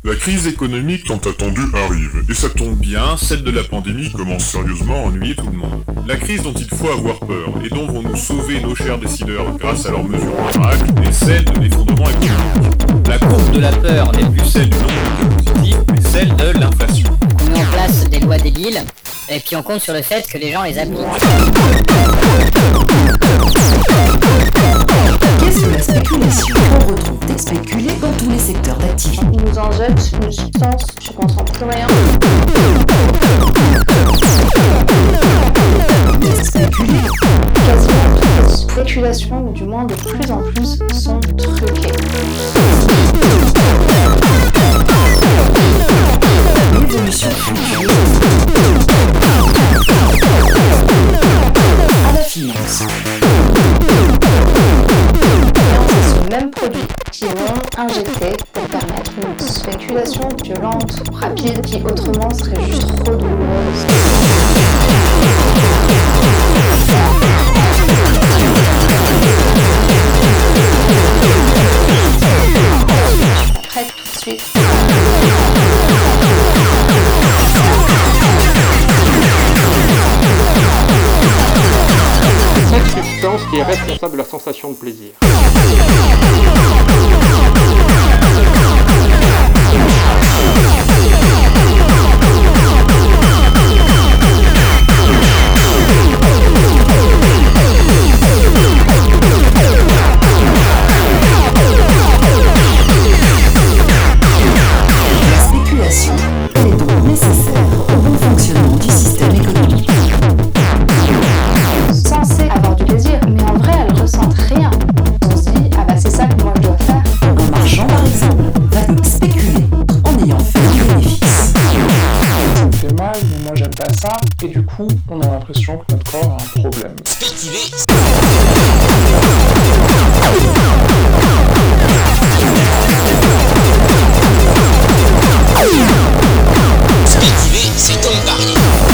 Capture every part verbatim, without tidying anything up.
La crise économique tant attendue arrive, et ça tombe bien, celle de la pandémie commence sérieusement à ennuyer tout le monde. La crise dont il faut avoir peur, et dont vont nous sauver nos chers décideurs grâce à leurs mesures miracles, est celle de l'effondrement économique. La courbe de la peur n'est plus celle du nombre de positifs, mais celle de l'inflation. On met en place des lois débiles, et puis on compte sur le fait que les gens les appliquent. Qu'est-ce que la spéculation? On retrouve des spéculés dans tous les secteurs d'activité. Ils nous en jettent une substance, je comprends plus rien. Les spéculés. Quasiment toutes les spéculations, ou du moins de plus en plus, sont truquées. L'évolution future à la finance. C'est ce même produit qui vont injecter pour permettre une spéculation violente, rapide, qui autrement serait juste trop douloureuse. Prête tout de suite. Cette substance qui est responsable de la sensation de plaisir. La spéculation est donc nécessaire au bon fonctionnement du système économique. Censée avoir du plaisir, mais en vrai elle ressent rien. On se dit, ah bah c'est ça que moi je dois faire. Un marchand, par exemple, va donc spéculer en ayant fait un bénéfice. Ça me fait mal, mais moi j'aime pas ça, et du coup, on a l'impression que notre corps a un problème. Spéculer. Spéculer, c'est donc parier.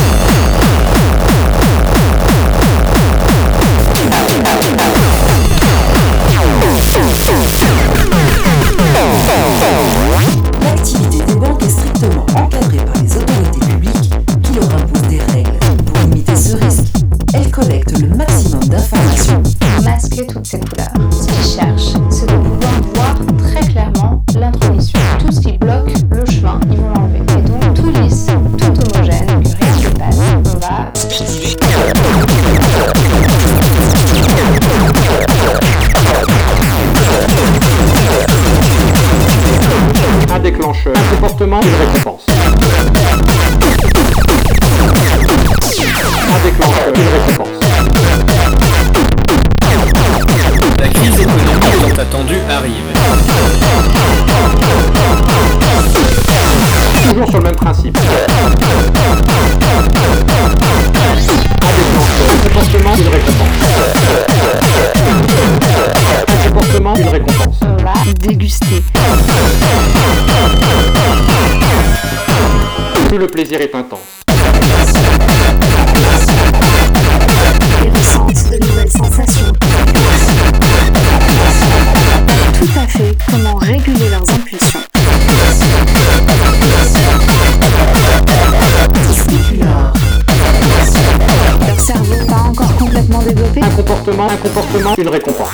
L'activité des banques est strictement encadrée par les autorités publiques qui leur imposent des règles pour limiter ce risque. Elles collectent le maximum d'informations. Masquer toutes ces couleurs. Ce qu'ils cherchent, c'est de pouvoir voir très clairement l'intromission. Tout ce qui bloque le chemin, ils vont l'enlever. Et donc tout lisse, tout homogène, que rien ne passe. On va Spéculer. Un déclencheur, un comportement, une récompense. Un déclencheur, une récompense. La crise économique tant attendue arrive. Toujours sur le même principe. Un déclencheur, un comportement, une récompense. Un comportement, une récompense. on va déguster. Plus le plaisir est intense. Ils ressentent de nouvelles sensations. Tout à fait comment réguler leurs impulsions. Leur cerveau pas encore complètement développé. Un comportement, un comportement, une récompense.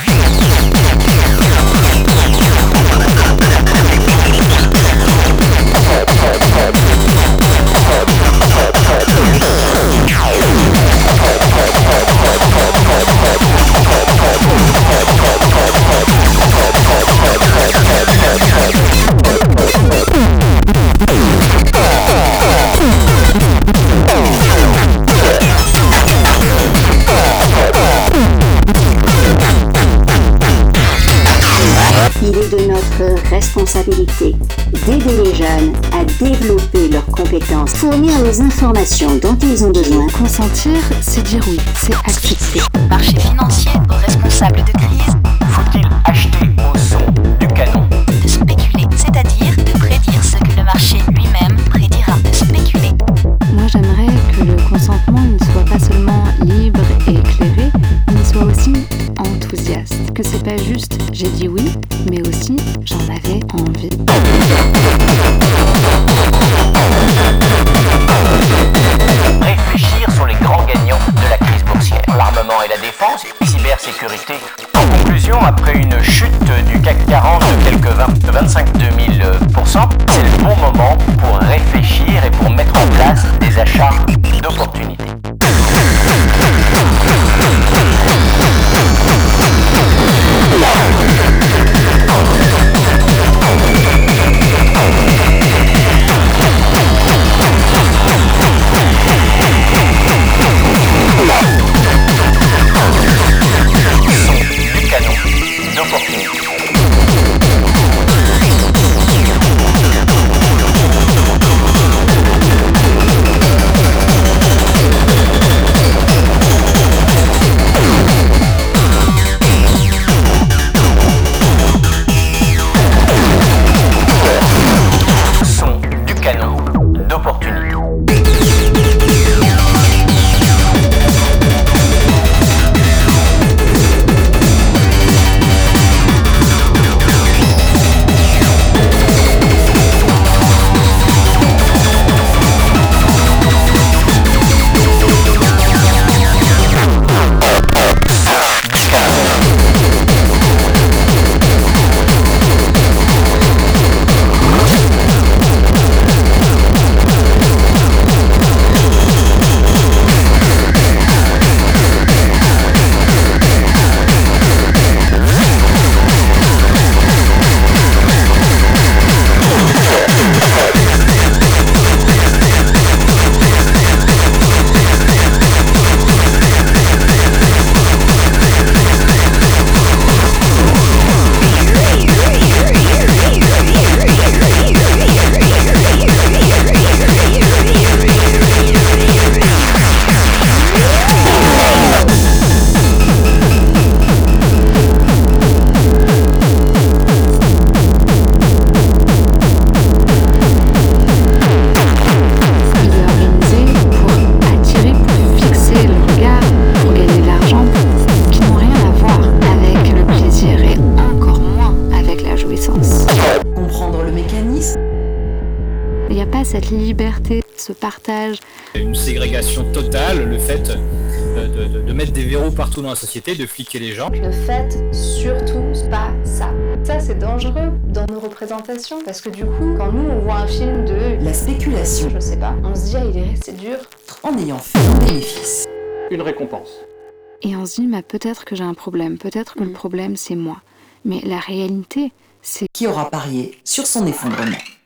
Il est de notre responsabilité d'aider les jeunes à développer leurs compétences, fournir les informations dont ils ont besoin. Consentir, c'est dire oui, c'est accepter. Marché financier, responsable de crise. Faut-il acheter au son du canon? De spéculer, c'est-à-dire de prédire ce que le marché lui-même prédira. De spéculer. Moi, j'aimerais que le consentement ne soit pas seulement libre et éclairé, mais soit aussi enthousiaste. Que c'est pas juste j'ai dit oui, mais aussi j'en avais envie. ensemble, c'est le bon moment pour réfléchir et pour mettre en place des achats d'opportunités. Du canon d'opportunités. Il n'y a pas cette liberté, ce partage. Une ségrégation totale, le fait de, de, de mettre des verrous partout dans la société, de fliquer les gens. Ne faites surtout pas ça. Ça, c'est dangereux dans nos représentations, parce que du coup, quand nous, on voit un film de... La spéculation. Je sais pas, on se dit, ah, il est resté dur. En ayant fait un bénéfice. Une récompense. Et on se dit, bah, peut-être que j'ai un problème, peut-être que mmh. le problème, c'est moi. Mais la réalité, c'est... Qui aura parié sur son effondrement.